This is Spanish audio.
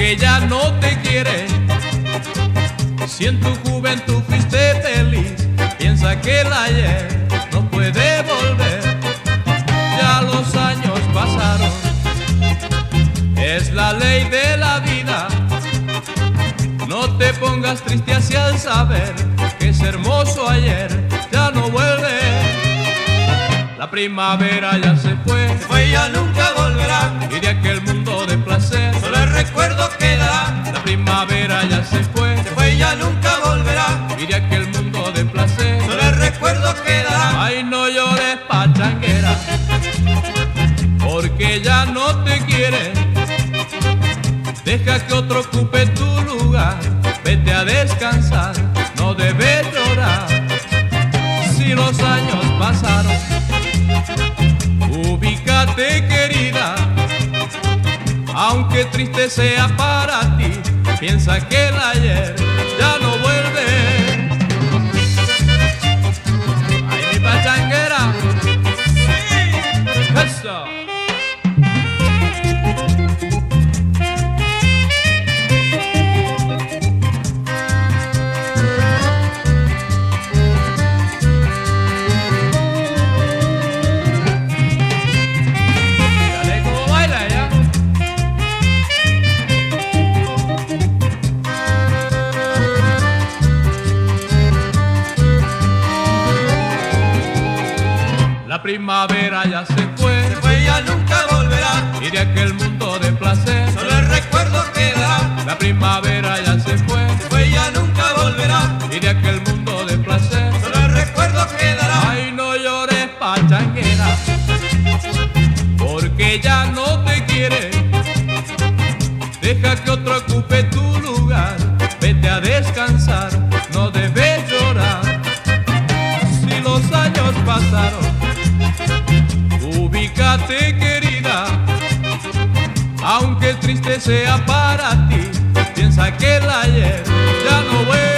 porque ya no te quiere. Si en tu juventud fuiste feliz, piensa que el ayer no puede volver. Ya los años pasaron, es la ley de la vida. No te pongas triste así al saber que ese hermoso ayer ya no vuelve. La primavera ya se fue y ya nunca volverá. Y de aquel mundo de placer solo el recuerdo quedará. La primavera ya se fue y ya nunca volverá. Y de aquel mundo de placer solo el recuerdo quedará. Ay, no llores, pachanguera, porque ya no te quiere. Deja que otro ocupe tu lugar, vete a descansar, no debes llorar. Si los años pasaron, ubícate, querida. Aunque triste sea para ti, piensa que el ayer ya no vuelve. Ay, mi pachanguera. Sí. Eso. La primavera ya se fue y ya nunca volverá. Y de aquel mundo de placer solo el recuerdo quedará. La primavera ya se fue y ya nunca volverá. Y de aquel mundo de placer solo el recuerdo quedará. Ay, no llores, pachanguera, porque ya no te quiere. Deja que otro ocupe tu lugar, vete a descansar, no debes llorar. Si los años pasaron, ubícate, querida. Aunque triste sea para ti, piensa que el ayer ya no vuelve.